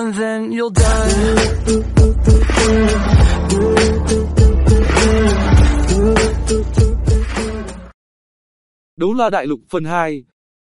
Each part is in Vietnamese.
and then you'll die. Đấu La Đại Lục phần 2.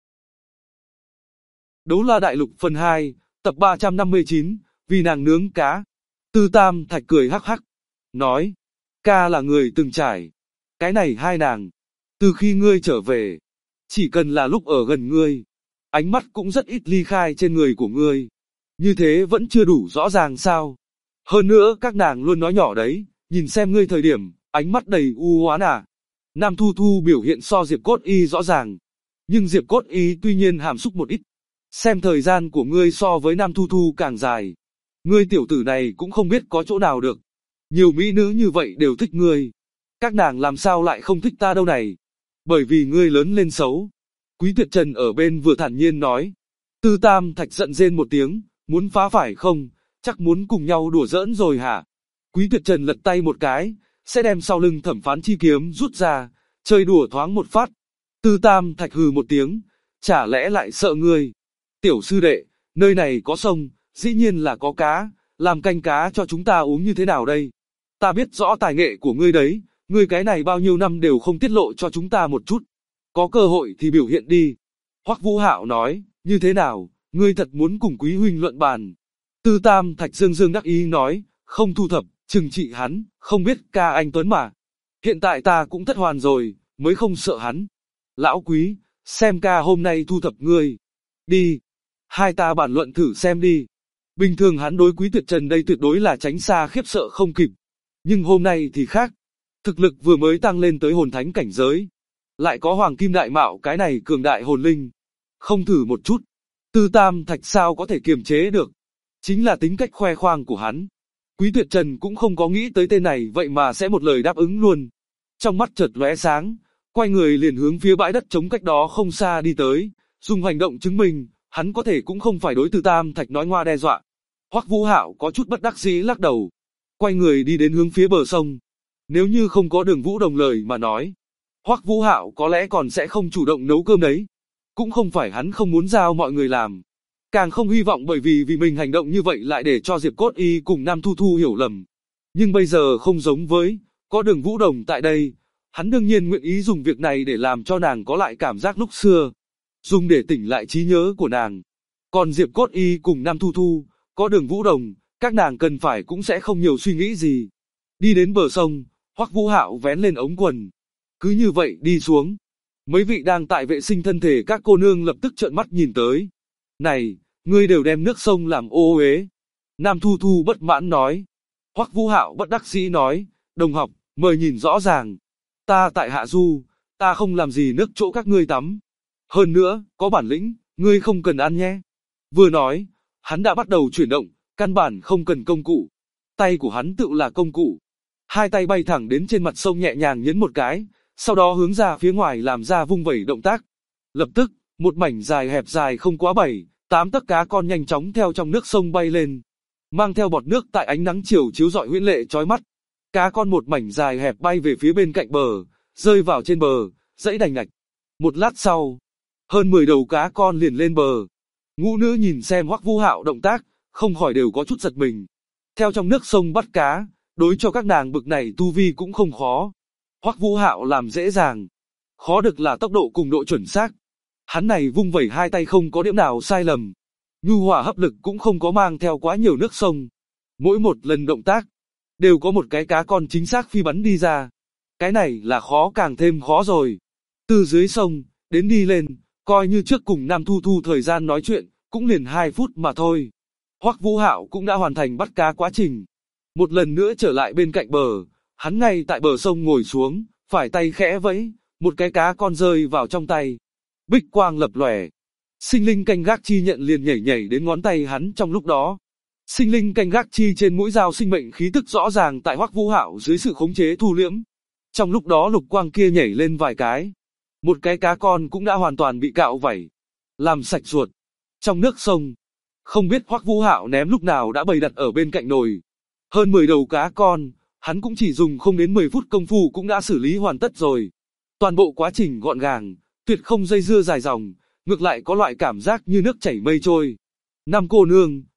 Đấu La Đại Lục phần 2, tập 359, vì nàng nướng cá. Tư Tam Thạch cười hắc hắc, nói, ca là người từng trải. Cái này hai nàng, từ khi ngươi trở về, chỉ cần là lúc ở gần ngươi, ánh mắt cũng rất ít ly khai trên người của ngươi. Như thế vẫn chưa đủ rõ ràng sao? Hơn nữa các nàng luôn nói nhỏ đấy, nhìn xem ngươi thời điểm, ánh mắt đầy u hoán à. Nam Thu Thu biểu hiện so Diệp Cốt Y rõ ràng, nhưng Diệp Cốt Y tuy nhiên hàm xúc một ít. Xem thời gian của ngươi so với Nam Thu Thu càng dài. Ngươi tiểu tử này cũng không biết có chỗ nào được. Nhiều mỹ nữ như vậy đều thích ngươi. Các nàng làm sao lại không thích ta đâu này? Bởi vì ngươi lớn lên xấu. Quý Tuyệt Trần ở bên vừa thản nhiên nói. Tư Tam Thạch giận rên một tiếng, muốn phá phải không? Chắc muốn cùng nhau đùa giỡn rồi hả? Quý Tuyệt Trần lật tay một cái, sẽ đem sau lưng Thẩm Phán chi kiếm rút ra, chơi đùa thoáng một phát. Tư Tam Thạch hừ một tiếng, chả lẽ lại sợ ngươi? Tiểu sư đệ, nơi này có sông, dĩ nhiên là có cá, làm canh cá cho chúng ta uống như thế nào đây? Ta biết rõ tài nghệ của ngươi đấy, ngươi cái này bao nhiêu năm đều không tiết lộ cho chúng ta một chút. Có cơ hội thì biểu hiện đi. Hoắc Vũ Hạo nói, như thế nào, ngươi thật muốn cùng Quý huynh luận bàn? Tư Tam Thạch dương dương đắc ý nói, không thu thập, trừng trị hắn, không biết ca anh Tuấn mà. Hiện tại ta cũng thất hoàn rồi, mới không sợ hắn. Lão Quý, xem ca hôm nay thu thập ngươi. Đi, hai ta bàn luận thử xem đi. Bình thường hắn đối Quý Tuyệt Trần đây tuyệt đối là tránh xa khiếp sợ không kịp. Nhưng hôm nay thì khác. Thực lực vừa mới tăng lên tới hồn thánh cảnh giới. Lại có Hoàng Kim Đại Mạo cái này cường đại hồn linh. Không thử một chút. Tư Tam Thạch sao có thể kiềm chế được. Chính là tính cách khoe khoang của hắn. Quý Tuyệt Trần cũng không có nghĩ tới tên này vậy mà sẽ một lời đáp ứng luôn. Trong mắt chợt lóe sáng, quay người liền hướng phía bãi đất trống cách đó không xa đi tới, dùng hành động chứng minh, hắn có thể cũng không phải đối Tư Tam Thạch nói ngoa đe dọa. Hoắc Vũ Hạo có chút bất đắc dĩ lắc đầu, quay người đi đến hướng phía bờ sông. Nếu như không có Đường Vũ Đồng lời mà nói, Hoắc Vũ Hạo có lẽ còn sẽ không chủ động nấu cơm đấy. Cũng không phải hắn không muốn giao mọi người làm, càng không hy vọng bởi vì mình hành động như vậy lại để cho Diệp Cốt Y cùng Nam Thu Thu hiểu lầm. Nhưng bây giờ không giống với, có Đường Vũ Đồng tại đây, hắn đương nhiên nguyện ý dùng việc này để làm cho nàng có lại cảm giác lúc xưa, dùng để tỉnh lại trí nhớ của nàng. Còn Diệp Cốt Y cùng Nam Thu Thu, có Đường Vũ Đồng, các nàng cần phải cũng sẽ không nhiều suy nghĩ gì. Đi đến bờ sông, Hoắc Vũ Hạo vén lên ống quần. Cứ như vậy đi xuống. Mấy vị đang tại vệ sinh thân thể các cô nương lập tức trợn mắt nhìn tới. Này, ngươi đều đem nước sông làm ô uế. Nam Thu Thu bất mãn nói. Hoắc Vũ Hạo bất đắc dĩ nói, đồng học, mời nhìn rõ ràng. Ta tại Hạ Du, ta không làm gì nước chỗ các ngươi tắm. Hơn nữa, có bản lĩnh, ngươi không cần ăn nhé. Vừa nói, hắn đã bắt đầu chuyển động, căn bản không cần công cụ. Tay của hắn tự là công cụ. Hai tay bay thẳng đến trên mặt sông nhẹ nhàng nhấn một cái, sau đó hướng ra phía ngoài làm ra vung vẩy động tác. Lập tức, một mảnh dài hẹp dài không quá 7-8 tấc cá con nhanh chóng theo trong nước sông bay lên, mang theo bọt nước tại ánh nắng chiều chiếu rọi huyễn lệ chói mắt. Cá con một mảnh dài hẹp bay về phía bên cạnh bờ, rơi vào trên bờ, dãy đành ngạch. Một lát sau, hơn 10 đầu cá con liền lên bờ. Ngũ nữ nhìn xem Hoắc Vũ Hạo động tác, không khỏi đều có chút giật mình. Theo trong nước sông bắt cá, đối cho các nàng bực này tu vi cũng không khó. Hoắc Vũ Hạo làm dễ dàng, khó được là tốc độ cùng độ chuẩn xác. Hắn này vung vẩy hai tay không có điểm nào sai lầm. Nhu hòa hấp lực cũng không có mang theo quá nhiều nước sông. Mỗi một lần động tác, đều có một cái cá con chính xác phi bắn đi ra. Cái này là khó càng thêm khó rồi. Từ dưới sông, đến đi lên, coi như trước cùng Nam Thu Thu thời gian nói chuyện, cũng liền 2 phút mà thôi. Hoắc Vũ Hạo cũng đã hoàn thành bắt cá quá trình. Một lần nữa trở lại bên cạnh bờ, hắn ngay tại bờ sông ngồi xuống, phải tay khẽ vẫy, một cái cá con rơi vào trong tay. Bích quang lập lòe. Sinh linh canh gác chi nhận liền nhảy nhảy đến ngón tay hắn trong lúc đó. Sinh linh canh gác chi trên mũi dao sinh mệnh khí tức rõ ràng tại Hoắc Vũ Hạo dưới sự khống chế thu liễm. Trong lúc đó lục quang kia nhảy lên vài cái. Một cái cá con cũng đã hoàn toàn bị cạo vảy, làm sạch ruột. Trong nước sông, không biết Hoắc Vũ Hạo ném lúc nào đã bày đặt ở bên cạnh nồi. Hơn 10 đầu cá con, hắn cũng chỉ dùng không đến 10 phút công phu cũng đã xử lý hoàn tất rồi. Toàn bộ quá trình gọn gàng, tuyệt không dây dưa dài dòng, ngược lại có loại cảm giác như nước chảy mây trôi. Năm cô nương,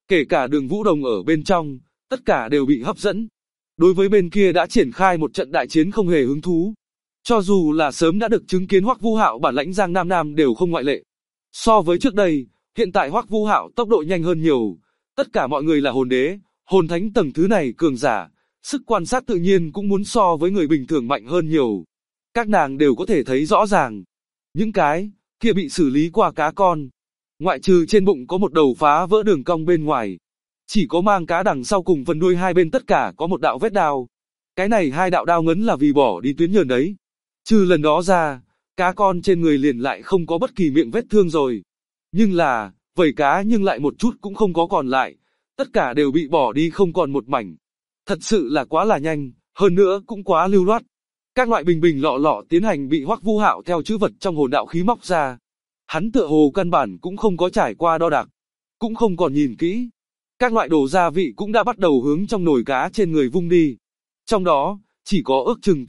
Kể cả Đường Vũ Đồng ở bên trong, tất cả đều bị hấp dẫn. Đối với bên kia đã triển khai một trận đại chiến không hề hứng thú. Cho dù là sớm đã được chứng kiến Hoắc Vũ Hạo bản lãnh Giang Nam Nam đều không ngoại lệ. So với trước đây, hiện tại Hoắc Vũ Hạo tốc độ nhanh hơn nhiều. Tất cả mọi người là hồn đế, hồn thánh tầng thứ này cường giả, sức quan sát tự nhiên cũng muốn so với người bình thường mạnh hơn nhiều. Các nàng đều có thể thấy rõ ràng. Những cái kia bị xử lý qua cá con. Ngoại trừ trên bụng có một đầu phá vỡ đường cong bên ngoài. Chỉ có mang cá đằng sau cùng phần đuôi hai bên tất cả có một đạo vết đao. Cái này hai đạo đao ngấn là vì bỏ đi tuyến nhờn đấy. Trừ lần đó ra, cá con trên người liền lại không có bất kỳ miệng vết thương rồi. Nhưng là, vảy cá nhưng lại một chút cũng không có còn lại. Tất cả đều bị bỏ đi không còn một mảnh. Thật sự là quá là nhanh, hơn nữa cũng quá lưu loát. Các loại bình bình lọ lọ tiến hành bị Hoắc Vũ Hạo theo chữ vật trong hồn đạo khí móc ra. Hắn tựa hồ căn bản cũng không có trải qua đo đạc, cũng không còn nhìn kỹ. Các loại đồ gia vị cũng đã bắt đầu hướng trong nồi cá trên người vung đi. Trong đó, chỉ có ước chừng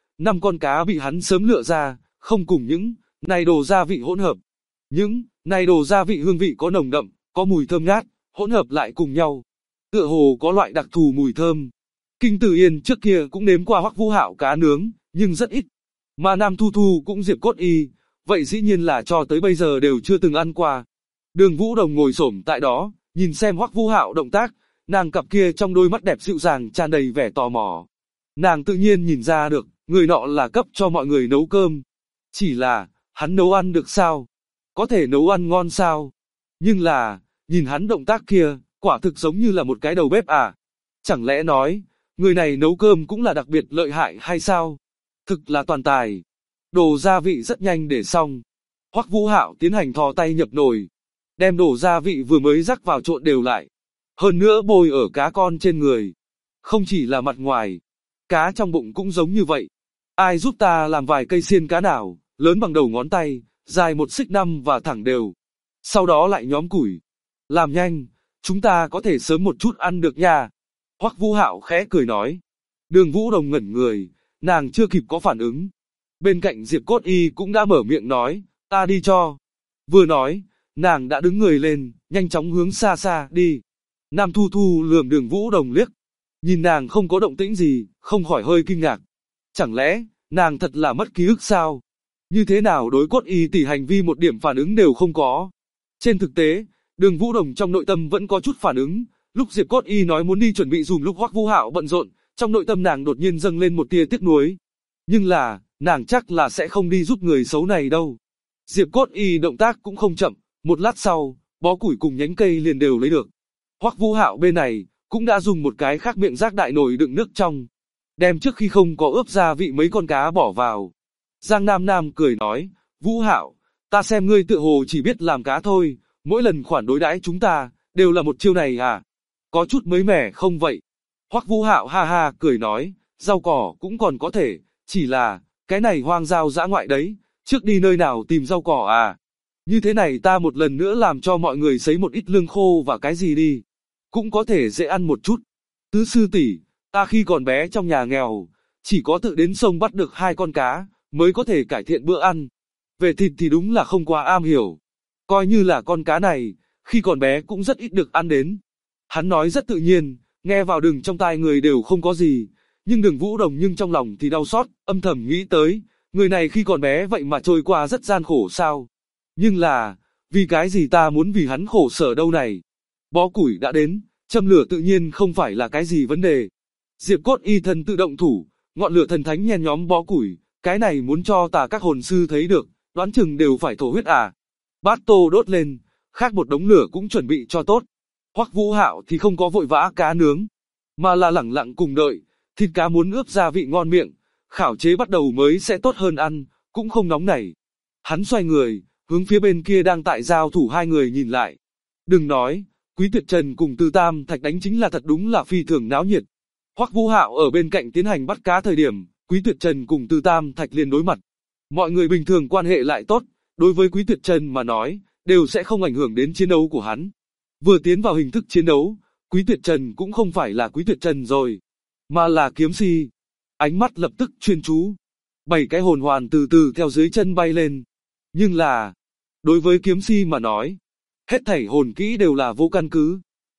5 con cá bị hắn sớm lựa ra, không cùng những này đồ gia vị hỗn hợp. Những này đồ gia vị hương vị có nồng đậm, có mùi thơm ngát, hỗn hợp lại cùng nhau. Tựa hồ có loại đặc thù mùi thơm. Kinh Tử Yên trước kia cũng nếm qua Hoắc Vũ Hạo cá nướng, nhưng rất ít. Mà Nam Thu Thu cũng Diệp Cốt Y, vậy dĩ nhiên là cho tới bây giờ đều chưa từng ăn qua. Đường Vũ Đồng ngồi xổm tại đó, nhìn xem Hoắc Vũ Hạo động tác, nàng cặp kia trong đôi mắt đẹp dịu dàng tràn đầy vẻ tò mò. Nàng tự nhiên nhìn ra được, người nọ là cấp cho mọi người nấu cơm. Chỉ là, hắn nấu ăn được sao? Có thể nấu ăn ngon sao? Nhưng là, nhìn hắn động tác kia, quả thực giống như là một cái đầu bếp à? Chẳng lẽ nói, người này nấu cơm cũng là đặc biệt lợi hại hay sao? Thực là toàn tài. Đồ gia vị rất nhanh để xong. Hoắc Vũ Hạo tiến hành thò tay nhập nồi, đem đồ gia vị vừa mới rắc vào trộn đều lại. Hơn nữa bôi ở cá con trên người. Không chỉ là mặt ngoài, cá trong bụng cũng giống như vậy. Ai giúp ta làm vài cây xiên cá nào, lớn bằng đầu ngón tay, dài 1 xích 5 và thẳng đều. Sau đó lại nhóm củi. Làm nhanh, chúng ta có thể sớm một chút ăn được nha. Hoắc Vũ Hạo khẽ cười nói. Đường Vũ Đồng ngẩn người, nàng chưa kịp có phản ứng. Bên cạnh Diệp Cốt Y cũng đã mở miệng nói, ta đi cho. Vừa nói, nàng đã đứng người lên, nhanh chóng hướng xa xa đi. Nam Thu Thu lườm Đường Vũ Đồng liếc. Nhìn nàng không có động tĩnh gì, không khỏi hơi kinh ngạc. Chẳng lẽ, nàng thật là mất ký ức sao? Như thế nào đối Cốt Y tỷ hành vi một điểm phản ứng đều không có. Trên thực tế, Đường Vũ Đồng trong nội tâm vẫn có chút phản ứng. Lúc Diệp Cốt Y nói muốn đi chuẩn bị dùm lúc Hoắc Vũ Hạo bận rộn, trong nội tâm nàng đột nhiên dâng lên một tia tiếc nuối. Nhưng là, nàng chắc là sẽ không đi giúp người xấu này đâu. Diệp Cốt Y động tác cũng không chậm, một lát sau, bó củi cùng nhánh cây liền đều lấy được. Hoắc Vũ Hạo bên này, cũng đã dùng một cái khác miệng rác đại nồi đựng nước trong. Đem trước khi không có ướp gia vị mấy con cá bỏ vào. Giang Nam Nam cười nói, Vũ Hạo, ta xem ngươi tựa hồ chỉ biết làm cá thôi, mỗi lần khoản đối đãi chúng ta, đều là một chiêu này à? Có chút mới mẻ không vậy? Hoắc Vũ Hạo ha ha cười nói, rau cỏ cũng còn có thể, chỉ là, cái này hoang giao dã ngoại đấy, trước đi nơi nào tìm rau cỏ à? Như thế này ta một lần nữa làm cho mọi người sấy một ít lương khô và cái gì đi, cũng có thể dễ ăn một chút. Tứ sư tỷ, ta khi còn bé trong nhà nghèo, chỉ có tự đến sông bắt được 2 con cá, mới có thể cải thiện bữa ăn. Về thịt thì đúng là không quá am hiểu. Coi như là con cá này, khi còn bé cũng rất ít được ăn đến. Hắn nói rất tự nhiên, nghe vào Đường trong tai người đều không có gì, nhưng Đường Vũ Đồng nhưng trong lòng thì đau xót, âm thầm nghĩ tới, người này khi còn bé vậy mà trôi qua rất gian khổ sao. Nhưng là, vì cái gì ta muốn vì hắn khổ sở đâu này. Bó củi đã đến, châm lửa tự nhiên không phải là cái gì vấn đề. Diệp Cốt Y thần tự động thủ, ngọn lửa thần thánh nhen nhóm bó củi, cái này muốn cho tà các hồn sư thấy được, đoán chừng đều phải thổ huyết à. Bát tô đốt lên, khác một đống lửa cũng chuẩn bị cho tốt. Hoắc Vũ Hạo thì không có vội vã cá nướng, mà là lẳng lặng cùng đợi, thịt cá muốn ướp gia vị ngon miệng, khảo chế bắt đầu mới sẽ tốt hơn ăn, cũng không nóng nảy. Hắn xoay người, hướng phía bên kia đang tại giao thủ 2 người nhìn lại. Đừng nói, Quý Tuyệt Trần cùng Từ Tam Thạch đánh chính là thật đúng là phi thường náo nhiệt. Hoắc Vũ Hạo ở bên cạnh tiến hành bắt cá thời điểm, Quý Tuyệt Trần cùng Từ Tam Thạch liền đối mặt. Mọi người bình thường quan hệ lại tốt, đối với Quý Tuyệt Trần mà nói, đều sẽ không ảnh hưởng đến chiến đấu của hắn. Vừa tiến vào hình thức chiến đấu, Quý Tuyệt Trần cũng không phải là Quý Tuyệt Trần rồi, mà là kiếm si. Ánh mắt lập tức chuyên chú. 7 cái hồn hoàn từ từ theo dưới chân bay lên. Nhưng là, đối với kiếm si mà nói, hết thảy hồn kỹ đều là vô căn cứ.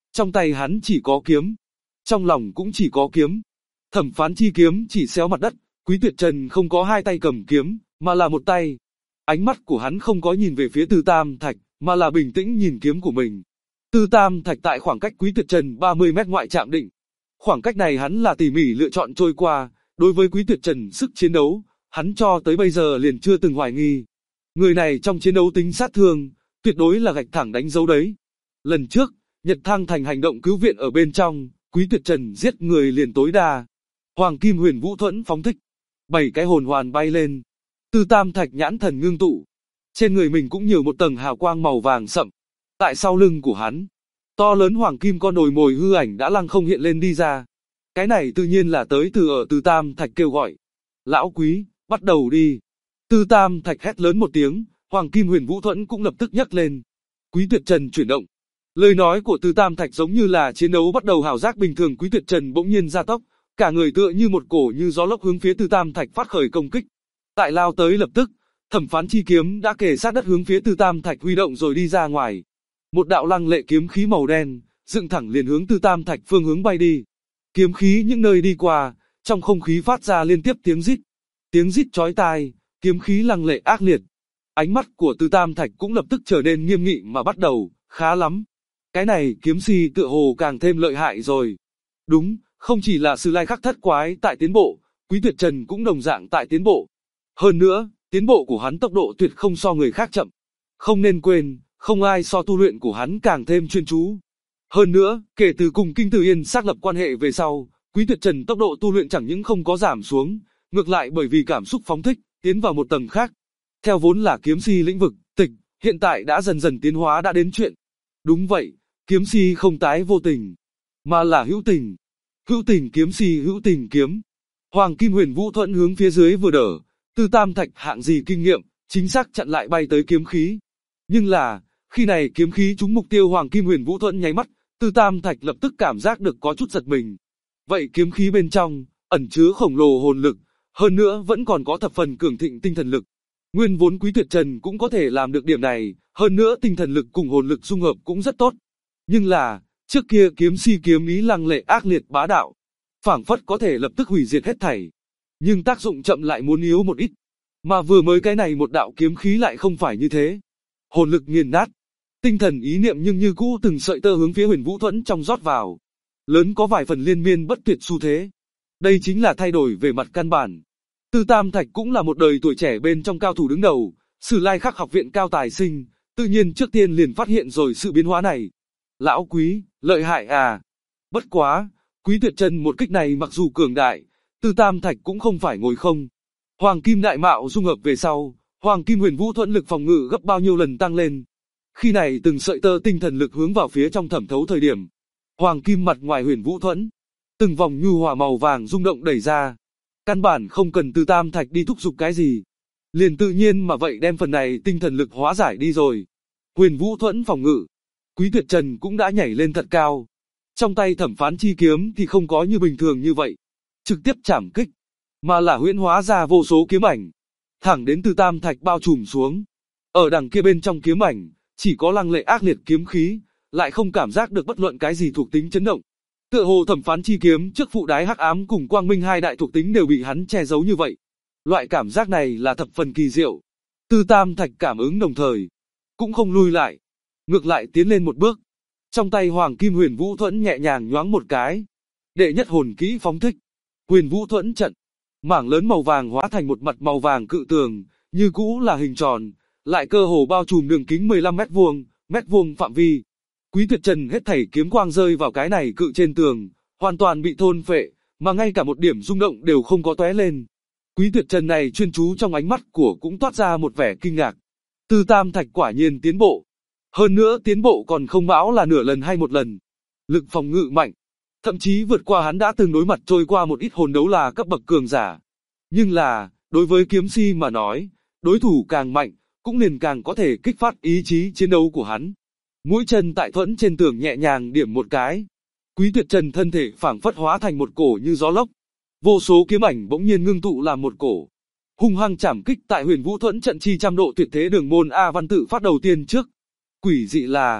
Trong tay hắn chỉ có kiếm, trong lòng cũng chỉ có kiếm. Thẩm Phán chi kiếm chỉ xéo mặt đất, Quý Tuyệt Trần không có hai tay cầm kiếm, mà là một tay. Ánh mắt của hắn không có nhìn về phía Tư Tam Thạch, mà là bình tĩnh nhìn kiếm của mình. Tư Tam Thạch tại khoảng cách Quý Tuyệt Trần 30 mét ngoại chạm định. Khoảng cách này hắn là tỉ mỉ lựa chọn trôi qua, đối với Quý Tuyệt Trần sức chiến đấu, hắn cho tới bây giờ liền chưa từng hoài nghi. Người này trong chiến đấu tính sát thương, tuyệt đối là gạch thẳng đánh dấu đấy. Lần trước, Nhật Thang Thành hành động cứu viện ở bên trong, Quý Tuyệt Trần giết người liền tối đa. Hoàng Kim Huyền Vũ Thuẫn phóng thích, 7 cái hồn hoàn bay lên. Tư Tam Thạch nhãn thần ngưng tụ, trên người mình cũng nhiều một tầng hào quang màu vàng sậm. Tại sau lưng của hắn, to lớn hoàng kim con đồi mồi hư ảnh đã lăng không hiện lên đi ra. Cái này tự nhiên là tới từ ở Tư Tam Thạch kêu gọi. Lão Quý, bắt đầu đi. Tư Tam Thạch hét lớn một tiếng, Hoàng Kim Huyền Vũ Thuẫn cũng lập tức nhấc lên. Quý Tuyệt Trần chuyển động. Lời nói của Tư Tam Thạch giống như là chiến đấu bắt đầu hào giác bình thường. Quý Tuyệt Trần bỗng nhiên gia tốc, cả người tựa như một cổ như gió lốc hướng phía Tư Tam Thạch phát khởi công kích. Tại lao tới lập tức, Thẩm Phán chi kiếm đã kề sát đất hướng phía Tư Tam Thạch huy động rồi đi ra ngoài. Một đạo lăng lệ kiếm khí màu đen, dựng thẳng liền hướng Tư Tam Thạch phương hướng bay đi. Kiếm khí những nơi đi qua, trong không khí phát ra liên tiếp tiếng rít chói tai, kiếm khí lăng lệ ác liệt. Ánh mắt của Tư Tam Thạch cũng lập tức trở nên nghiêm nghị mà bắt đầu, khá lắm. Cái này kiếm si tựa hồ càng thêm lợi hại rồi. Đúng, không chỉ là Sử Lai Khắc Thất Quái tại tiến bộ, Quý Tuyệt Trần cũng đồng dạng tại tiến bộ. Hơn nữa, tiến bộ của hắn tốc độ tuyệt không so người khác chậm. Không nên quên, không ai so tu luyện của hắn càng thêm chuyên chú. Hơn nữa, kể từ cùng Kinh Tử Yên xác lập quan hệ về sau, Quý Tuyệt Trần tốc độ tu luyện chẳng những không có giảm xuống, ngược lại bởi vì cảm xúc phóng thích, tiến vào một tầng khác. Theo vốn là kiếm si lĩnh vực, tịch, hiện tại đã dần dần tiến hóa đã đến chuyện. Đúng vậy, kiếm si không tái vô tình, mà là hữu tình. Hữu tình kiếm si hữu tình kiếm. Hoàng Kim Huyền Vũ Thuẫn hướng phía dưới vừa đỡ, Tư Tam Thạch hạng gì kinh nghiệm, chính xác chặn lại bay tới kiếm khí. Nhưng là, khi này kiếm khí trúng mục tiêu Hoàng Kim Huyền Vũ Thuẫn nháy mắt, Tư Tam Thạch lập tức cảm giác được có chút giật mình. Vậy kiếm khí bên trong, ẩn chứa khổng lồ hồn lực, hơn nữa vẫn còn có thập phần cường thịnh tinh thần lực. Nguyên vốn Quý Tuyệt Trần cũng có thể làm được điểm này, hơn nữa tinh thần lực cùng hồn lực dung hợp cũng rất tốt. Nhưng là, trước kia kiếm si kiếm ý lăng lệ ác liệt bá đạo, phảng phất có thể lập tức hủy diệt hết thảy. Nhưng tác dụng chậm lại muốn yếu một ít. Mà vừa mới cái này một đạo kiếm khí lại không phải như thế. Hồn lực nghiền nát, tinh thần ý niệm nhưng như cũ từng sợi tơ hướng phía Huyền Vũ Thuẫn trong rót vào. Lớn có vài phần liên miên bất tuyệt xu thế. Đây chính là thay đổi về mặt căn bản. Tư Tam Thạch cũng là một đời tuổi trẻ bên trong cao thủ đứng đầu, Sử Lai Khắc học viện cao tài sinh, tự nhiên trước tiên liền phát hiện rồi sự biến hóa này. Lão Quý, lợi hại à. Bất quá, Quý Tuyệt Trần một kích này mặc dù cường đại, Tư Tam Thạch cũng không phải ngồi không. Hoàng Kim Đại Mạo dung hợp về sau, Hoàng Kim Huyền Vũ Thuẫn lực phòng ngự gấp bao nhiêu lần tăng lên. Khi này từng sợi tơ tinh thần lực hướng vào phía trong thẩm thấu thời điểm, Hoàng Kim mặt ngoài Huyền Vũ Thuẫn, từng vòng nhu hòa màu vàng rung động đẩy ra. Căn bản không cần Tư Tam Thạch đi thúc giục cái gì, liền tự nhiên mà vậy đem phần này tinh thần lực hóa giải đi rồi. Huyền Vũ Thuẫn phòng ngự, Quý Tuyệt Trần cũng đã nhảy lên thật cao. Trong tay Thẩm Phán chi kiếm thì không có như bình thường như vậy, trực tiếp chảm kích, mà là huyễn hóa ra vô số kiếm ảnh, thẳng đến Tư Tam Thạch bao trùm xuống. Ở đằng kia bên trong kiếm ảnh, chỉ có lăng lệ ác liệt kiếm khí, lại không cảm giác được bất luận cái gì thuộc tính chấn động. Tựa hồ Thẩm Phán chi kiếm trước phụ đái hắc ám cùng quang minh hai đại thuộc tính đều bị hắn che giấu như vậy. Loại cảm giác này là thập phần kỳ diệu. Tư Tam Thạch cảm ứng đồng thời, cũng không lui lại, ngược lại tiến lên một bước. Trong tay Hoàng Kim Huyền Vũ Thuẫn nhẹ nhàng nhoáng một cái. Đệ nhất hồn kỹ phóng thích, Huyền Vũ Thuẫn trận, mảng lớn màu vàng hóa thành một mặt màu vàng cự tường, như cũ là hình tròn, lại cơ hồ bao trùm đường kính 15 mét vuông phạm vi. Quý Tuyệt Trần hết thảy kiếm quang rơi vào cái này cự trên tường, hoàn toàn bị thôn phệ, mà ngay cả một điểm rung động đều không có tóe lên. Quý Tuyệt Trần này chuyên chú trong ánh mắt của cũng toát ra một vẻ kinh ngạc. Tư Tam Thạch quả nhiên tiến bộ. Hơn nữa tiến bộ còn không bão là nửa lần hay một lần. Lực phòng ngự mạnh, thậm chí vượt qua hắn đã từng đối mặt trôi qua một ít hồn đấu là cấp bậc cường giả. Nhưng là, đối với kiếm si mà nói, đối thủ càng mạnh, cũng liền càng có thể kích phát ý chí chiến đấu của hắn. Mũi chân tại thuẫn trên tường nhẹ nhàng điểm một cái. Quý Tuyệt Trần thân thể phảng phất hóa thành một cổ như gió lốc. Vô số kiếm ảnh bỗng nhiên ngưng tụ làm một cổ. Hung hăng chảm kích tại Huyền Vũ Thuẫn trận chi trăm độ tuyệt thế đường môn A Văn tự phát đầu tiên trước. Quỷ dị là,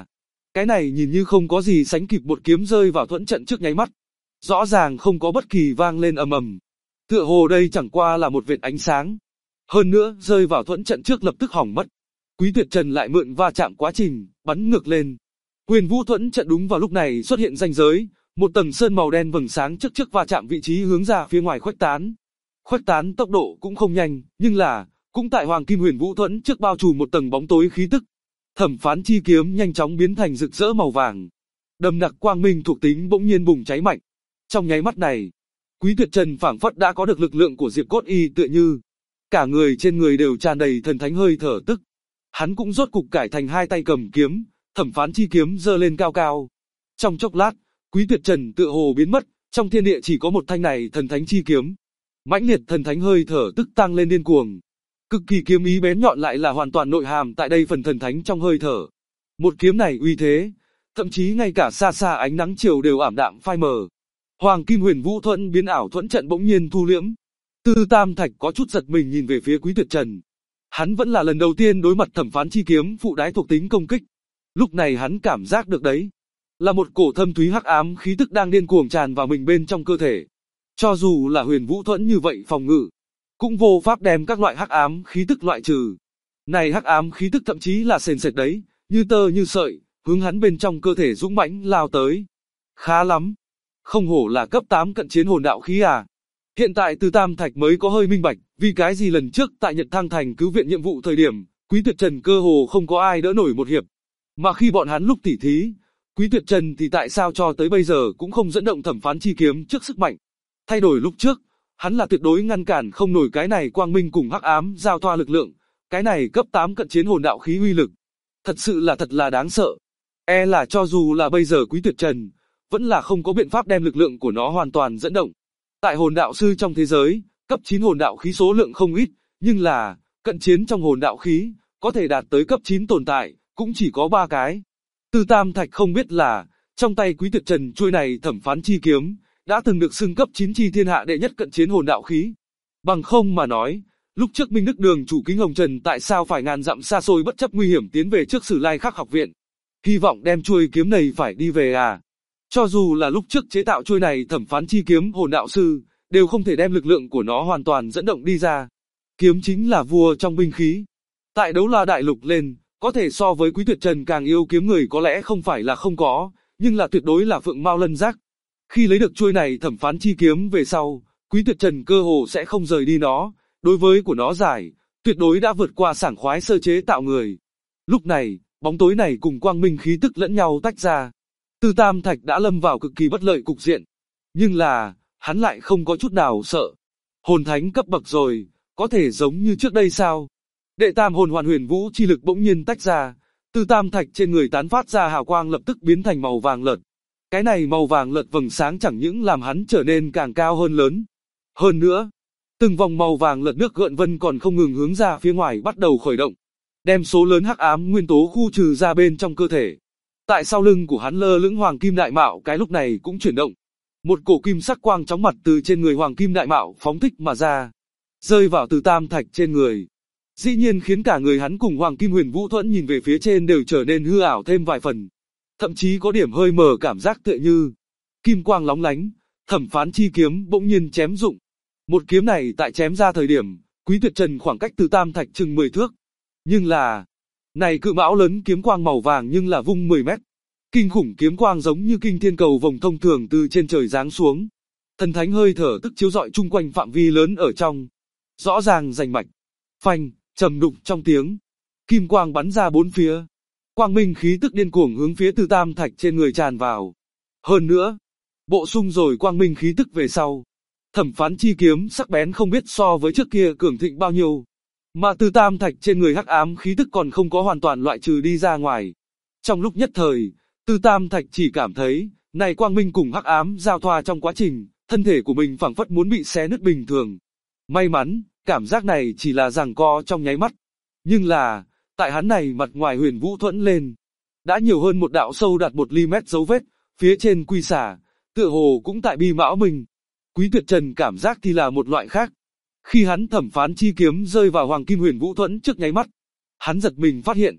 Cái này nhìn như không có gì sánh kịp một kiếm rơi vào thuẫn trận trước nháy mắt. Rõ ràng không có bất kỳ vang lên ầm ầm. Tựa hồ đây chẳng qua là một vệt ánh sáng. Hơn nữa, rơi vào thuẫn trận trước lập tức hỏng mất. Quý Tuyệt Trần lại mượn va chạm quá trình, bắn ngược lên. Huyền Vũ thuẫn trận đúng vào lúc này xuất hiện ranh giới, một tầng sơn màu đen vầng sáng trước va chạm vị trí hướng ra phía ngoài khuếch tán. Khuếch tán tốc độ cũng không nhanh, nhưng là, cũng tại Hoàng Kim Huyền Vũ thuẫn trước bao trùm một tầng bóng tối khí tức. Thẩm Phán chi kiếm nhanh chóng biến thành rực rỡ màu vàng. Đậm đặc quang minh thuộc tính bỗng nhiên bùng cháy mạnh. Trong nháy mắt này, Quý Tuyệt Trần phảng phất đã có được lực lượng của Diệp Cốt Y tựa như. Cả người trên người đều tràn đầy thần thánh hơi thở tức. Hắn cũng rốt cục cải thành hai tay cầm kiếm, Thẩm Phán chi kiếm giơ lên cao cao. Trong chốc lát, Quý Tuyệt Trần tựa hồ biến mất, trong thiên địa chỉ có một thanh này thần thánh chi kiếm. Mãnh liệt thần thánh hơi thở tức tăng lên điên cuồng. Cực kỳ kiếm ý bén nhọn lại là hoàn toàn nội hàm tại đây phần thần thánh trong hơi thở. Một kiếm này uy thế, thậm chí ngay cả xa xa ánh nắng chiều đều ảm đạm phai mờ. Hoàng Kim Huyền Vũ thuẫn biến ảo thuẫn trận bỗng nhiên thu liễm. Tư Tam Thạch có chút giật mình nhìn về phía Quý Tuyệt Trần. Hắn vẫn là lần đầu tiên đối mặt Thẩm Phán chi kiếm phụ đái thuộc tính công kích. Lúc này hắn cảm giác được đấy, là một cổ thâm thúy hắc ám khí tức đang điên cuồng tràn vào mình bên trong cơ thể. Cho dù là Huyền Vũ thuẫn như vậy phòng ngự, cũng vô pháp đem các loại hắc ám khí tức loại trừ. Này hắc ám khí tức thậm chí là sền sệt đấy, như tơ như sợi, hướng hắn bên trong cơ thể dũng mãnh lao tới. Khá lắm, không hổ là cấp 8 cận chiến hồn đạo khí à. Hiện tại Từ Tam Thạch mới có hơi minh bạch, vì cái gì lần trước tại Nhật Thăng Thành cứu viện nhiệm vụ thời điểm, Quý Tuyệt Trần cơ hồ không có ai đỡ nổi một hiệp. Mà khi bọn hắn lúc tỉ thí, Quý Tuyệt Trần thì tại sao cho tới bây giờ cũng không dẫn động Thẩm Phán chi kiếm trước sức mạnh. Thay đổi lúc trước, hắn là tuyệt đối ngăn cản không nổi cái này quang minh cùng hắc ám giao thoa lực lượng, cái này cấp 8 cận chiến hồn đạo khí uy lực. Thật sự là thật là đáng sợ. E là cho dù là bây giờ Quý Tuyệt Trần, vẫn là không có biện pháp đem lực lượng của nó hoàn toàn dẫn động. Tại hồn đạo sư trong thế giới, cấp 9 hồn đạo khí số lượng không ít, nhưng là, cận chiến trong hồn đạo khí, có thể đạt tới cấp 9 tồn tại, cũng chỉ có 3 cái. Tư Tam Thạch không biết là, trong tay Quý Tuyệt Trần chuôi này Thẩm Phán chi kiếm, đã từng được xưng cấp 9 chi thiên hạ đệ nhất cận chiến hồn đạo khí. Bằng không mà nói, lúc trước Minh Đức Đường chủ Kính Hồng Trần tại sao phải ngàn dặm xa xôi bất chấp nguy hiểm tiến về trước Sử Lai Khắc học viện, hy vọng đem chuôi kiếm này phải đi về à. Cho dù là lúc trước chế tạo chuôi này Thẩm Phán chi kiếm hồn đạo sư, đều không thể đem lực lượng của nó hoàn toàn dẫn động đi ra. Kiếm chính là vua trong binh khí. Tại Đấu La Đại Lục lên, có thể so với Quý Tuyệt Trần càng yêu kiếm người có lẽ không phải là không có, nhưng là tuyệt đối là phượng mao lân giác. Khi lấy được chuôi này Thẩm Phán chi kiếm về sau, Quý Tuyệt Trần cơ hồ sẽ không rời đi nó, đối với của nó giải, tuyệt đối đã vượt qua sảng khoái sơ chế tạo người. Lúc này, bóng tối này cùng quang minh khí tức lẫn nhau tách ra. Tư Tam Thạch đã lâm vào cực kỳ bất lợi cục diện. Nhưng là, hắn lại không có chút nào sợ. Hồn thánh cấp bậc rồi, có thể giống như trước đây sao? Đệ tam hồn hoàn huyền vũ chi lực bỗng nhiên tách ra, Tư Tam Thạch trên người tán phát ra hào quang lập tức biến thành màu vàng lợt. Cái này màu vàng lợt vầng sáng chẳng những làm hắn trở nên càng cao hơn lớn. Hơn nữa, từng vòng màu vàng lợt nước gợn vân còn không ngừng hướng ra phía ngoài bắt đầu khởi động, đem số lớn hắc ám nguyên tố khu trừ ra bên trong cơ thể. Tại sau lưng của hắn lơ lửng Hoàng Kim Đại Mạo cái lúc này cũng chuyển động. Một cổ kim sắc quang chóng mặt từ trên người Hoàng Kim Đại Mạo phóng thích mà ra, rơi vào Từ Tam Thạch trên người. Dĩ nhiên khiến cả người hắn cùng Hoàng Kim Huyền Vũ thuẫn nhìn về phía trên đều trở nên hư ảo thêm vài phần. Thậm chí có điểm hơi mờ cảm giác tựa như kim quang lóng lánh, Thẩm Phán chi kiếm bỗng nhiên chém dụng. Một kiếm này tại chém ra thời điểm, Quý Tuyệt Trần khoảng cách Từ Tam Thạch chừng 10 thước. Nhưng là, này cự mão lớn kiếm quang màu vàng nhưng là vung 10 mét. Kinh khủng kiếm quang giống như kinh thiên cầu vồng thông thường từ trên trời giáng xuống. Thần thánh hơi thở tức chiếu rọi chung quanh phạm vi lớn ở trong. Rõ ràng rành mạch. Phanh, trầm đục trong tiếng. Kim quang bắn ra bốn phía. Quang minh khí tức điên cuồng hướng phía Từ Tam Thạch trên người tràn vào. Hơn nữa, bộ sung rồi quang minh khí tức về sau. Thẩm Phán chi kiếm sắc bén không biết so với trước kia cường thịnh bao nhiêu. Mà Từ Tam Thạch trên người hắc ám khí tức còn không có hoàn toàn loại trừ đi ra ngoài. Trong lúc nhất thời, Từ Tam Thạch chỉ cảm thấy, này quang minh cùng hắc ám giao thoa trong quá trình, thân thể của mình phảng phất muốn bị xé nứt bình thường. May mắn, cảm giác này chỉ là giằng co trong nháy mắt. Nhưng là, tại hắn này mặt ngoài huyền vũ thuẫn lên, đã nhiều hơn một đạo sâu đạt 1 ly dấu vết, phía trên quy xả, tựa hồ cũng tại bi mão mình. Quý Tuyệt Trần cảm giác thì là một loại khác. Khi hắn Thẩm Phán chi kiếm rơi vào Hoàng Kim Huyền Vũ thuẫn trước nháy mắt, hắn giật mình phát hiện,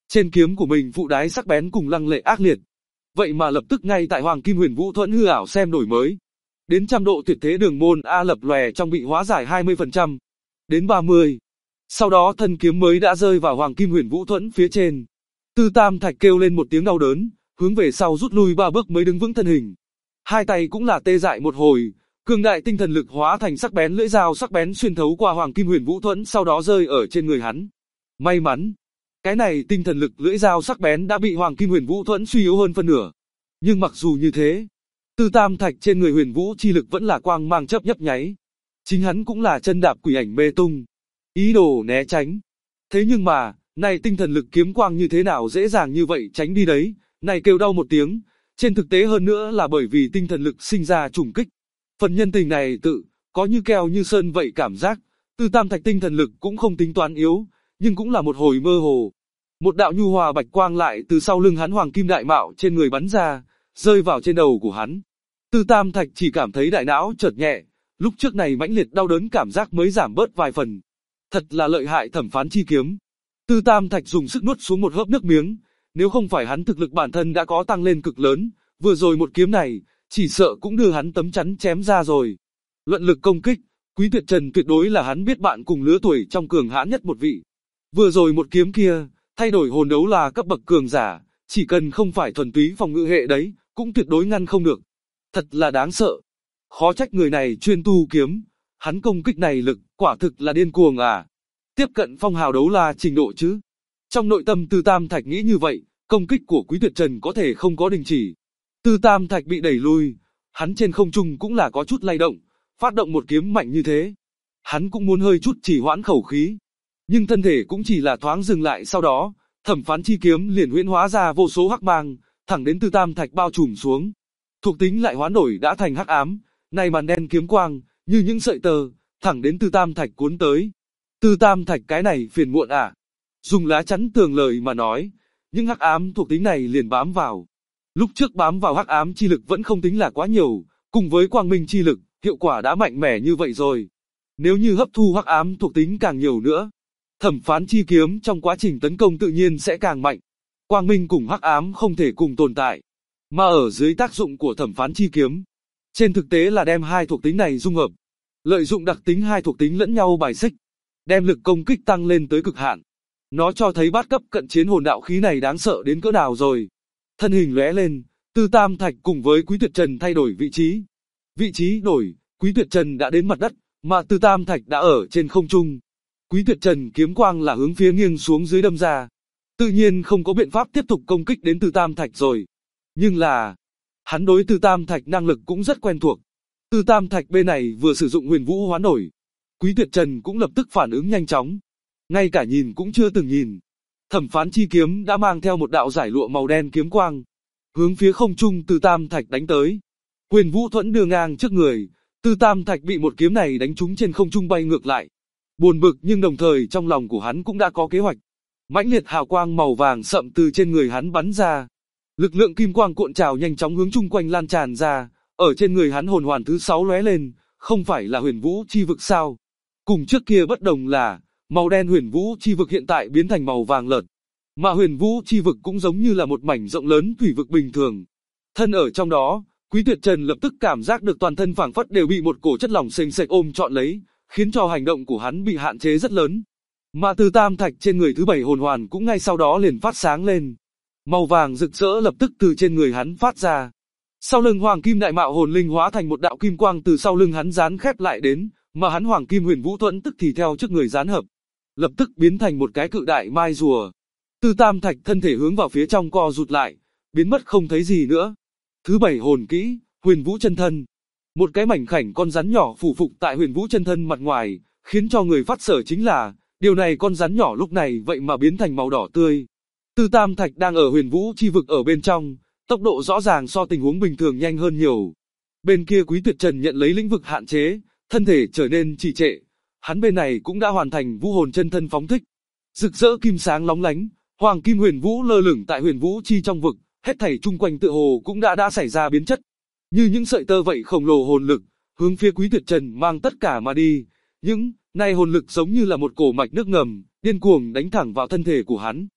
Trên kiếm của mình phụ đái sắc bén cùng lăng lệ ác liệt. Vậy mà lập tức ngay tại Hoàng Kim Huyền Vũ Thuẫn hư ảo xem đổi mới. Đến trăm độ tuyệt thế đường môn A lập lòe trong bị hóa giải 20%. Đến 30. Sau đó thân kiếm mới đã rơi vào Hoàng Kim Huyền Vũ Thuẫn phía trên. Tư Tam Thạch kêu lên một tiếng đau đớn, hướng về sau rút lui 3 bước mới đứng vững thân hình. Hai tay cũng là tê dại một hồi, cường đại tinh thần lực hóa thành sắc bén lưỡi dao sắc bén xuyên thấu qua Hoàng Kim Huyền Vũ Thuẫn sau đó rơi ở trên người hắn. May mắn, cái này tinh thần lực lưỡi dao sắc bén đã bị Hoàng Kim Huyền Vũ Thuẫn suy yếu hơn phân nửa. Nhưng mặc dù như thế, Tư Tam Thạch trên người Huyền Vũ chi lực vẫn là quang mang chớp nhấp nháy. Chính hắn cũng là chân đạp quỷ ảnh mê tung, ý đồ né tránh. Thế nhưng mà, này tinh thần lực kiếm quang như thế nào dễ dàng như vậy tránh đi đấy, này kêu đau một tiếng, trên thực tế hơn nữa là bởi vì tinh thần lực sinh ra trùng kích. Phần nhân tình này có như keo như sơn vậy cảm giác, Tư Tam Thạch tinh thần lực cũng không tính toán yếu, nhưng cũng là một hồi mơ hồ. Một đạo nhu hòa bạch quang lại từ sau lưng hắn Hoàng Kim Đại Mạo trên người bắn ra, rơi vào trên đầu của hắn. Tư Tam Thạch chỉ cảm thấy đại não chợt nhẹ, lúc trước này mãnh liệt đau đớn cảm giác mới giảm bớt vài phần. Thật là lợi hại thẩm phán chi kiếm. Tư Tam Thạch dùng sức nuốt xuống một hớp nước miếng, nếu không phải hắn thực lực bản thân đã có tăng lên cực lớn, vừa rồi một kiếm này, chỉ sợ cũng đưa hắn tấm chắn chém ra rồi. Luận lực công kích, Quý Tuyệt Trần tuyệt đối là hắn biết bạn cùng lứa tuổi trong cường hãn nhất một vị. Vừa rồi một kiếm kia, thay đổi hồn đấu là cấp bậc cường giả, chỉ cần không phải thuần túy phòng ngự hệ đấy, cũng tuyệt đối ngăn không được. Thật là đáng sợ. Khó trách người này chuyên tu kiếm, hắn công kích này lực, quả thực là điên cuồng à. Tiếp cận phong hào đấu la trình độ chứ. Trong nội tâm Tư Tam Thạch nghĩ như vậy, công kích của Quý Tuyệt Trần có thể không có đình chỉ. Tư Tam Thạch bị đẩy lui, hắn trên không trung cũng là có chút lay động, phát động một kiếm mạnh như thế. Hắn cũng muốn hơi chút chỉ hoãn khẩu khí, nhưng thân thể cũng chỉ là thoáng dừng lại sau đó, thẩm phán chi kiếm liền huyễn hóa ra vô số hắc mang, thẳng đến Tư Tam Thạch bao trùm xuống. Thuộc tính lại hoán đổi đã thành hắc ám, này màn đen kiếm quang, như những sợi tơ, thẳng đến Tư Tam Thạch cuốn tới. Tư Tam Thạch cái này phiền muộn à? Dùng lá chắn tường lời mà nói, những hắc ám thuộc tính này liền bám vào. Lúc trước bám vào hắc ám chi lực vẫn không tính là quá nhiều, cùng với quang minh chi lực, hiệu quả đã mạnh mẽ như vậy rồi. Nếu như hấp thu hắc ám thuộc tính càng nhiều nữa, thẩm phán chi kiếm trong quá trình tấn công tự nhiên sẽ càng mạnh. Quang minh cùng hắc ám không thể cùng tồn tại, mà ở dưới tác dụng của thẩm phán chi kiếm, trên thực tế là đem hai thuộc tính này dung hợp, lợi dụng đặc tính hai thuộc tính lẫn nhau bài xích, đem lực công kích tăng lên tới cực hạn. Nó cho thấy bát cấp cận chiến hồn đạo khí này đáng sợ đến cỡ nào rồi. Thân hình lóe lên, Tư Tam Thạch cùng với Quý Tuyệt Trần thay đổi vị trí. Vị trí đổi, Quý Tuyệt Trần đã đến mặt đất, mà Tư Tam Thạch đã ở trên không trung. Quý Tuyệt Trần kiếm quang là hướng phía nghiêng xuống dưới đâm ra. Tự nhiên không có biện pháp tiếp tục công kích đến Tư Tam Thạch rồi. Nhưng là, hắn đối Tư Tam Thạch năng lực cũng rất quen thuộc. Tư Tam Thạch bên này vừa sử dụng huyền vũ hoán đổi, Quý Tuyệt Trần cũng lập tức phản ứng nhanh chóng. Ngay cả nhìn cũng chưa từng nhìn. Thẩm phán chi kiếm đã mang theo một đạo giải lụa màu đen kiếm quang, hướng phía không trung Tư Tam Thạch đánh tới. Huyền Vũ Thuẫn đưa ngang trước người, Tư Tam Thạch bị một kiếm này đánh trúng trên không trung bay ngược lại. Buồn bực nhưng đồng thời trong lòng của hắn cũng đã có kế hoạch. Mãnh liệt hào quang màu vàng sậm từ trên người hắn bắn ra. Lực lượng kim quang cuộn trào nhanh chóng hướng chung quanh lan tràn ra, ở trên người hắn hồn hoàn thứ 6 lóe lên, không phải là huyền vũ chi vực sao? Cùng trước kia bất đồng là, màu đen huyền vũ chi vực hiện tại biến thành màu vàng lợt. Mà huyền vũ chi vực cũng giống như là một mảnh rộng lớn thủy vực bình thường. Thân ở trong đó, Quý Tuyệt Trần lập tức cảm giác được toàn thân phảng phất đều bị một cổ chất lỏng sền sệt ôm trọn lấy, khiến cho hành động của hắn bị hạn chế rất lớn. Mà Tư Tam Thạch trên người thứ 7 hồn hoàn cũng ngay sau đó liền phát sáng lên. Màu vàng rực rỡ lập tức từ trên người hắn phát ra. Sau lưng Hoàng Kim Đại Mạo hồn linh hóa thành một đạo kim quang từ sau lưng hắn dán khép lại đến, mà hắn Hoàng Kim Huyền Vũ Thuẫn tức thì theo trước người dán hợp, lập tức biến thành một cái cự đại mai rùa. Tư Tam Thạch thân thể hướng vào phía trong co rụt lại, biến mất không thấy gì nữa. Thứ 7 hồn kỹ, Huyền Vũ Chân Thân. Một cái mảnh khảnh con rắn nhỏ phủ phục tại Huyền Vũ Chân Thân mặt ngoài, khiến cho người phát sở chính là, điều này con rắn nhỏ lúc này vậy mà biến thành màu đỏ tươi. Tư Tam Thạch đang ở Huyền Vũ chi vực ở bên trong, tốc độ rõ ràng so tình huống bình thường nhanh hơn nhiều. Bên kia Quý Tuyệt Trần nhận lấy lĩnh vực hạn chế, thân thể trở nên trì trệ. Hắn bên này cũng đã hoàn thành Vũ Hồn Chân Thân phóng thích. Rực rỡ kim sáng lóng lánh, Hoàng Kim Huyền Vũ lơ lửng tại Huyền Vũ chi trong vực, hết thảy chung quanh tựa hồ cũng đã xảy ra biến chất. Như những sợi tơ vậy khổng lồ hồn lực, hướng phía Quý Tuyệt Trần mang tất cả mà đi. Những này hồn lực giống như là một cổ mạch nước ngầm, điên cuồng đánh thẳng vào thân thể của hắn.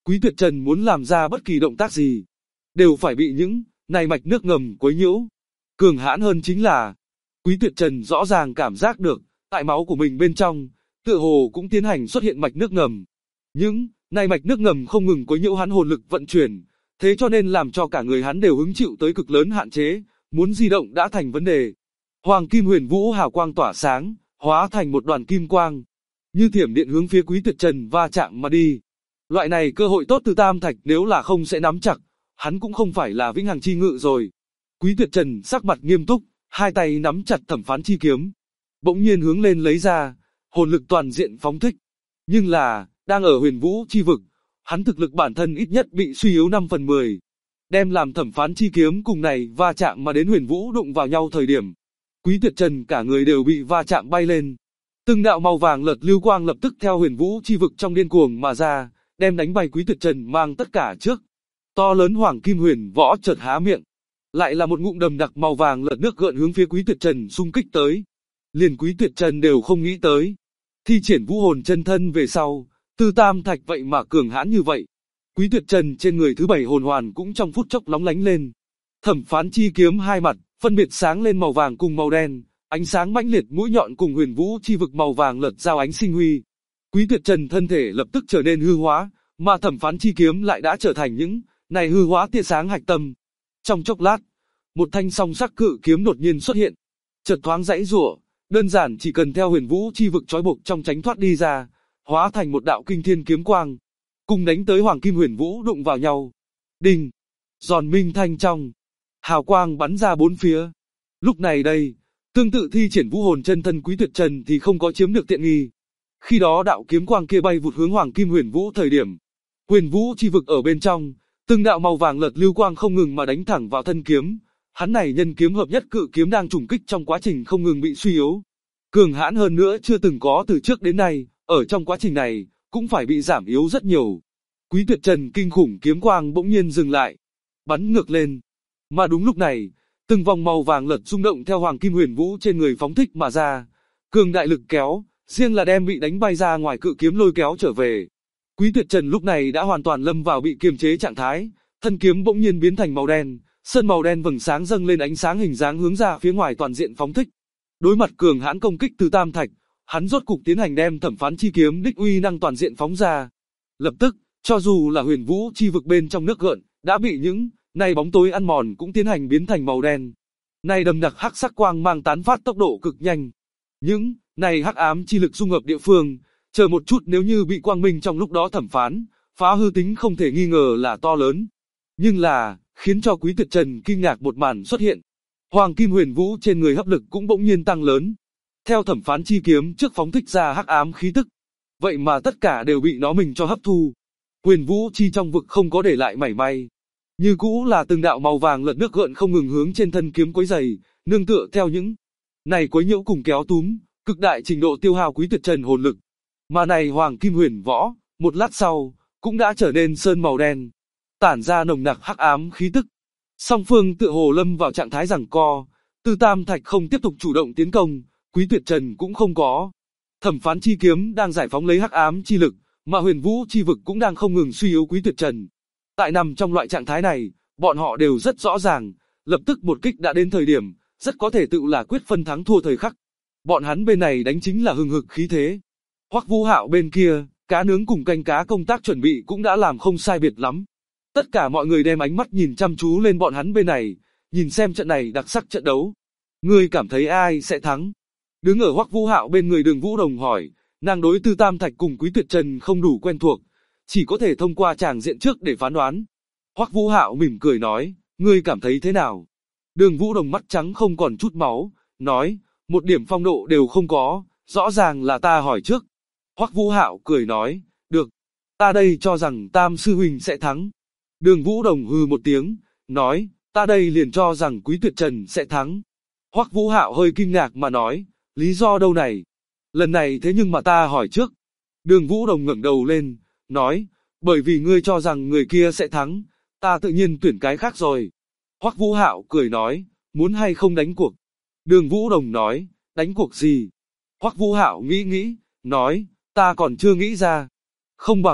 Quý Tuyệt Trần muốn làm ra bất kỳ động tác gì, đều phải bị những này mạch nước ngầm quấy nhiễu. Cường hãn hơn chính là, Quý Tuyệt Trần rõ ràng cảm giác được, tại máu của mình bên trong, tựa hồ cũng tiến hành xuất hiện mạch nước ngầm. Những này mạch nước ngầm không ngừng quấy nhiễu hắn hồn lực vận chuyển, thế cho nên làm cho cả người hắn đều hứng chịu tới cực lớn hạn chế, muốn di động đã thành vấn đề. Hoàng Kim Huyền Vũ hào quang tỏa sáng, hóa thành một đoàn kim quang, như thiểm điện hướng phía Quý Tuyệt Trần va chạm mà đi. Loại này cơ hội tốt từ Tam Thạch nếu là không sẽ nắm chặt, hắn cũng không phải là vĩnh hằng chi ngự rồi. Quý Tuyệt Trần sắc mặt nghiêm túc, hai tay nắm chặt thẩm phán chi kiếm, bỗng nhiên hướng lên lấy ra, hồn lực toàn diện phóng thích. Nhưng là, đang ở huyền vũ chi vực, hắn thực lực bản thân ít nhất bị suy yếu 5/10. Đem làm thẩm phán chi kiếm cùng này va chạm mà đến huyền vũ đụng vào nhau thời điểm. Quý Tuyệt Trần cả người đều bị va chạm bay lên. Từng đạo màu vàng lật lưu quang lập tức theo huyền vũ chi vực trong điên cuồng mà ra, đem đánh bay Quý Tuyệt Trần mang tất cả trước. To lớn Hoàng Kim Huyền Võ chợt há miệng, lại là một ngụm đầm đặc màu vàng lật nước gợn hướng phía Quý Tuyệt Trần xung kích tới. Liền Quý Tuyệt Trần đều không nghĩ tới, thi triển vũ hồn chân thân về sau, từ Tam Thạch vậy mà cường hãn như vậy. Quý Tuyệt Trần trên người thứ 7 hồn hoàn cũng trong phút chốc lóng lánh lên. Thẩm phán chi kiếm hai mặt, phân biệt sáng lên màu vàng cùng màu đen, ánh sáng mãnh liệt mũi nhọn cùng huyền vũ chi vực màu vàng lật giao ánh sinh huy. Quý Tuyệt Trần thân thể lập tức trở nên hư hóa, mà thẩm phán chi kiếm lại đã trở thành những này hư hóa tia sáng hạch tâm. Trong chốc lát, một thanh song sắc cự kiếm đột nhiên xuất hiện, chợt thoáng giãy giụa, đơn giản chỉ cần theo huyền vũ chi vực trói buộc trong tránh thoát đi ra, hóa thành một đạo kinh thiên kiếm quang, cùng đánh tới Hoàng Kim Huyền Vũ đụng vào nhau. Đinh, giòn minh thanh trong, hào quang bắn ra bốn phía. Lúc này đây, tương tự thi triển vũ hồn chân thân Quý Tuyệt Trần thì không có chiếm được tiện nghi. Khi đó đạo kiếm quang kia bay vụt hướng Hoàng Kim Huyền Vũ thời điểm, huyền vũ chi vực ở bên trong, từng đạo màu vàng lật lưu quang không ngừng mà đánh thẳng vào thân kiếm. Hắn này nhân kiếm hợp nhất cự kiếm đang trùng kích trong quá trình không ngừng bị suy yếu. Cường hãn hơn nữa chưa từng có từ trước đến nay, ở trong quá trình này, cũng phải bị giảm yếu rất nhiều. Quý Tuyệt Trần kinh khủng kiếm quang bỗng nhiên dừng lại, bắn ngược lên. Mà đúng lúc này, từng vòng màu vàng lật rung động theo Hoàng Kim Huyền Vũ trên người phóng thích mà ra. Cường đại lực kéo, riêng là đem bị đánh bay ra ngoài cự kiếm lôi kéo trở về. Quý Tuyệt Trần lúc này đã hoàn toàn lâm vào bị kiềm chế trạng thái, thân kiếm bỗng nhiên biến thành màu đen. Sơn màu đen vầng sáng dâng lên ánh sáng hình dáng hướng ra phía ngoài toàn diện phóng thích. Đối mặt cường hãn công kích từ Tam Thạch, hắn rốt cục tiến hành đem thẩm phán chi kiếm đích uy năng toàn diện phóng ra. Lập tức, cho dù là huyền vũ chi vực bên trong nước gợn, đã bị những này bóng tối ăn mòn cũng tiến hành biến thành màu đen. Này đầm đặc hắc sắc quang mang tán phát tốc độ cực nhanh. Những này hắc ám chi lực dung hợp địa phương, chờ một chút nếu như bị quang minh trong lúc đó thẩm phán, phá hư tính không thể nghi ngờ là to lớn. Nhưng là, khiến cho Quý Tuyệt Trần kinh ngạc một màn xuất hiện. Hoàng Kim Huyền Vũ trên người hấp lực cũng bỗng nhiên tăng lớn. Theo thẩm phán chi kiếm trước phóng thích ra hắc ám khí tức, vậy mà tất cả đều bị nó mình cho hấp thu. Huyền Vũ chi trong vực không có để lại mảy may. Như cũ là từng đạo màu vàng lật nước gợn không ngừng hướng trên thân kiếm quấy dày, nương tựa theo những này quấy nhiễu cùng kéo túm, cực đại trình độ tiêu hao Quý Tuyệt Trần hồn lực. Mà này Hoàng Kim Huyền Võ, một lát sau, cũng đã trở nên sơn màu đen, tản ra nồng nặc hắc ám khí tức. Song phương tựa hồ lâm vào trạng thái giằng co, từ Tam Thạch không tiếp tục chủ động tiến công, Quý Tuyệt Trần cũng không có. Thẩm phán chi kiếm đang giải phóng lấy hắc ám chi lực, mà huyền vũ chi vực cũng đang không ngừng suy yếu Quý Tuyệt Trần. Tại nằm trong loại trạng thái này, bọn họ đều rất rõ ràng, lập tức một kích đã đến thời điểm, rất có thể tự là quyết phân thắng thua thời khắc. Bọn hắn bên này đánh chính là hừng hực khí thế. Hoắc Vũ Hạo bên kia, cá nướng cùng canh cá công tác chuẩn bị cũng đã làm không sai biệt lắm. Tất cả mọi người đem ánh mắt nhìn chăm chú lên bọn hắn bên này, nhìn xem trận này đặc sắc trận đấu. Ngươi cảm thấy ai sẽ thắng? Đứng ở Hoắc Vũ Hạo bên người Đường Vũ Đồng hỏi, nàng đối Tư Tam Thạch cùng Quý Tuyệt Trần không đủ quen thuộc, chỉ có thể thông qua tràng diện trước để phán đoán. Hoắc Vũ Hạo mỉm cười nói, ngươi cảm thấy thế nào? Đường Vũ Đồng mắt trắng không còn chút máu, nói, một điểm phong độ đều không có, rõ ràng là ta hỏi trước. Hoắc Vũ Hạo cười nói, được, ta đây cho rằng Tam sư huynh sẽ thắng. Đường Vũ Đồng hừ một tiếng, nói, ta đây liền cho rằng Quý Tuyệt Trần sẽ thắng. Hoắc Vũ Hạo hơi kinh ngạc mà nói, lý do đâu này? Lần này thế nhưng mà ta hỏi trước. Đường Vũ Đồng ngẩng đầu lên, nói, bởi vì ngươi cho rằng người kia sẽ thắng, ta tự nhiên tuyển cái khác rồi. Hoắc Vũ Hạo cười nói, muốn hay không đánh cuộc? Đường Vũ Đồng nói, đánh cuộc gì? Hoắc Vũ Hạo nghĩ nghĩ, nói, ta còn chưa nghĩ ra. Không bằng,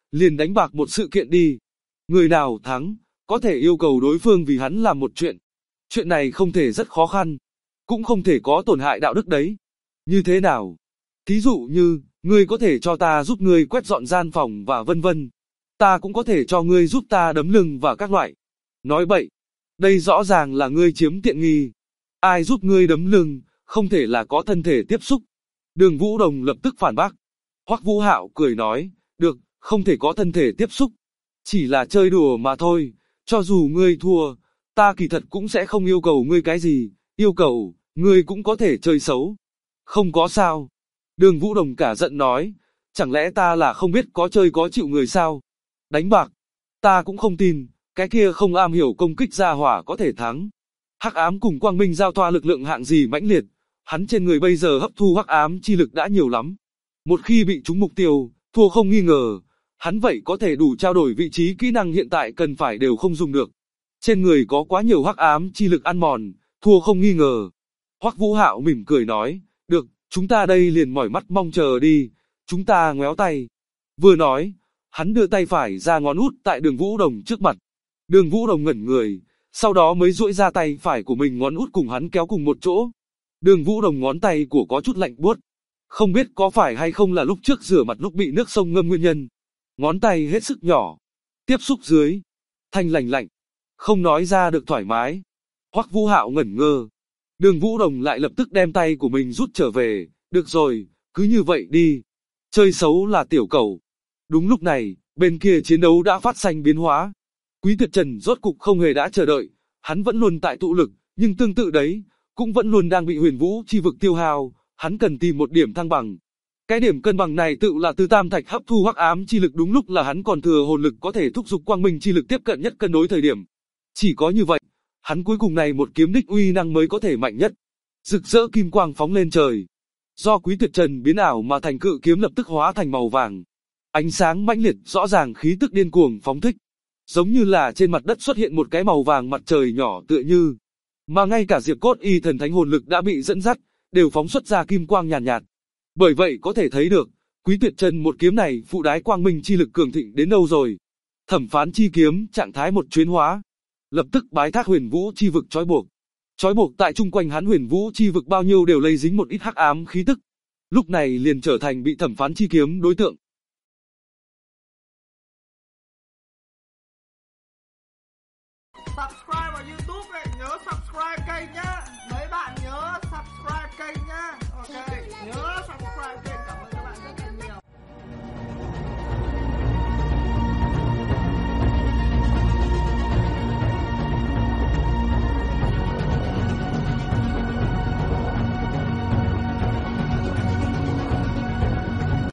liền đánh bạc một sự kiện đi. Người nào thắng, có thể yêu cầu đối phương vì hắn làm một chuyện. Chuyện này không thể rất khó khăn, cũng không thể có tổn hại đạo đức đấy. Như thế nào? Thí dụ như, ngươi có thể cho ta giúp ngươi quét dọn gian phòng và vân vân. Ta cũng có thể cho ngươi giúp ta đấm lưng và các loại. Nói bậy, đây rõ ràng là ngươi chiếm tiện nghi. Ai giúp ngươi đấm lưng, không thể là có thân thể tiếp xúc. Đường Vũ Đồng lập tức phản bác. Hoắc Vũ Hạo cười nói, được, không thể có thân thể tiếp xúc. Chỉ là chơi đùa mà thôi, cho dù ngươi thua, ta kỳ thật cũng sẽ không yêu cầu ngươi cái gì, yêu cầu, ngươi cũng có thể chơi xấu. Không có sao. Đường Vũ Đồng cả giận nói, chẳng lẽ ta là không biết có chơi có chịu người sao? Đánh bạc, ta cũng không tin, cái kia không am hiểu công kích gia hỏa có thể thắng. Hắc ám cùng quang minh giao thoa lực lượng hạng gì mãnh liệt, hắn trên người bây giờ hấp thu hắc ám chi lực đã nhiều lắm. Một khi bị trúng mục tiêu, thua không nghi ngờ, hắn vậy có thể đủ trao đổi vị trí kỹ năng hiện tại cần phải đều không dùng được. Trên người có quá nhiều hắc ám chi lực ăn mòn, thua không nghi ngờ. Hoắc Vũ Hạo mỉm cười nói, được, chúng ta đây liền mỏi mắt mong chờ đi, chúng ta ngoéo tay. Vừa nói, hắn đưa tay phải ra ngón út tại Đường Vũ Đồng trước mặt. Đường Vũ Đồng ngẩn người, sau đó mới duỗi ra tay phải của mình ngón út cùng hắn kéo cùng một chỗ. Đường Vũ Đồng ngón tay của có chút lạnh buốt. Không biết có phải hay không là lúc trước rửa mặt lúc bị nước sông ngâm nguyên nhân. Ngón tay hết sức nhỏ, tiếp xúc dưới, thanh lành lạnh, không nói ra được thoải mái. Hoắc Vũ Hạo ngẩn ngơ. Đường Vũ Đồng lại lập tức đem tay của mình rút trở về, được rồi, cứ như vậy đi. Chơi xấu là tiểu cẩu. Đúng lúc này, bên kia chiến đấu đã phát sinh biến hóa. Quý Tuyệt Trần rốt cục không hề đã chờ đợi, hắn vẫn luôn tại tụ lực, nhưng tương tự đấy, cũng vẫn luôn đang bị Huyền Vũ chi vực tiêu hao, hắn cần tìm một điểm thăng bằng. Cái điểm cân bằng này tự là từ tam thạch hấp thu hắc ám chi lực, đúng lúc là hắn còn thừa hồn lực có thể thúc giục quang minh chi lực tiếp cận nhất cân đối thời điểm. Chỉ có như vậy, hắn cuối cùng này một kiếm đích uy năng mới có thể mạnh nhất. Rực rỡ kim quang phóng lên trời. Do Quý Tuyệt Trần biến ảo mà thành cự kiếm lập tức hóa thành màu vàng. Ánh sáng mãnh liệt, rõ ràng khí tức điên cuồng phóng thích. Giống như là trên mặt đất xuất hiện một cái màu vàng mặt trời nhỏ tựa như. Mà ngay cả Diệp Cốt Y thần thánh hồn lực đã bị dẫn dắt, đều phóng xuất ra kim quang nhàn nhạt. Bởi vậy có thể thấy được, Quý Tuyệt Trần một kiếm này phụ đái quang minh chi lực cường thịnh đến đâu rồi. Thẩm phán chi kiếm trạng thái một chuyến hóa. Lập tức bái thác Huyền Vũ chi vực trói buộc. Trói buộc tại chung quanh hắn Huyền Vũ chi vực bao nhiêu đều lây dính một ít hắc ám khí tức. Lúc này liền trở thành bị thẩm phán chi kiếm đối tượng.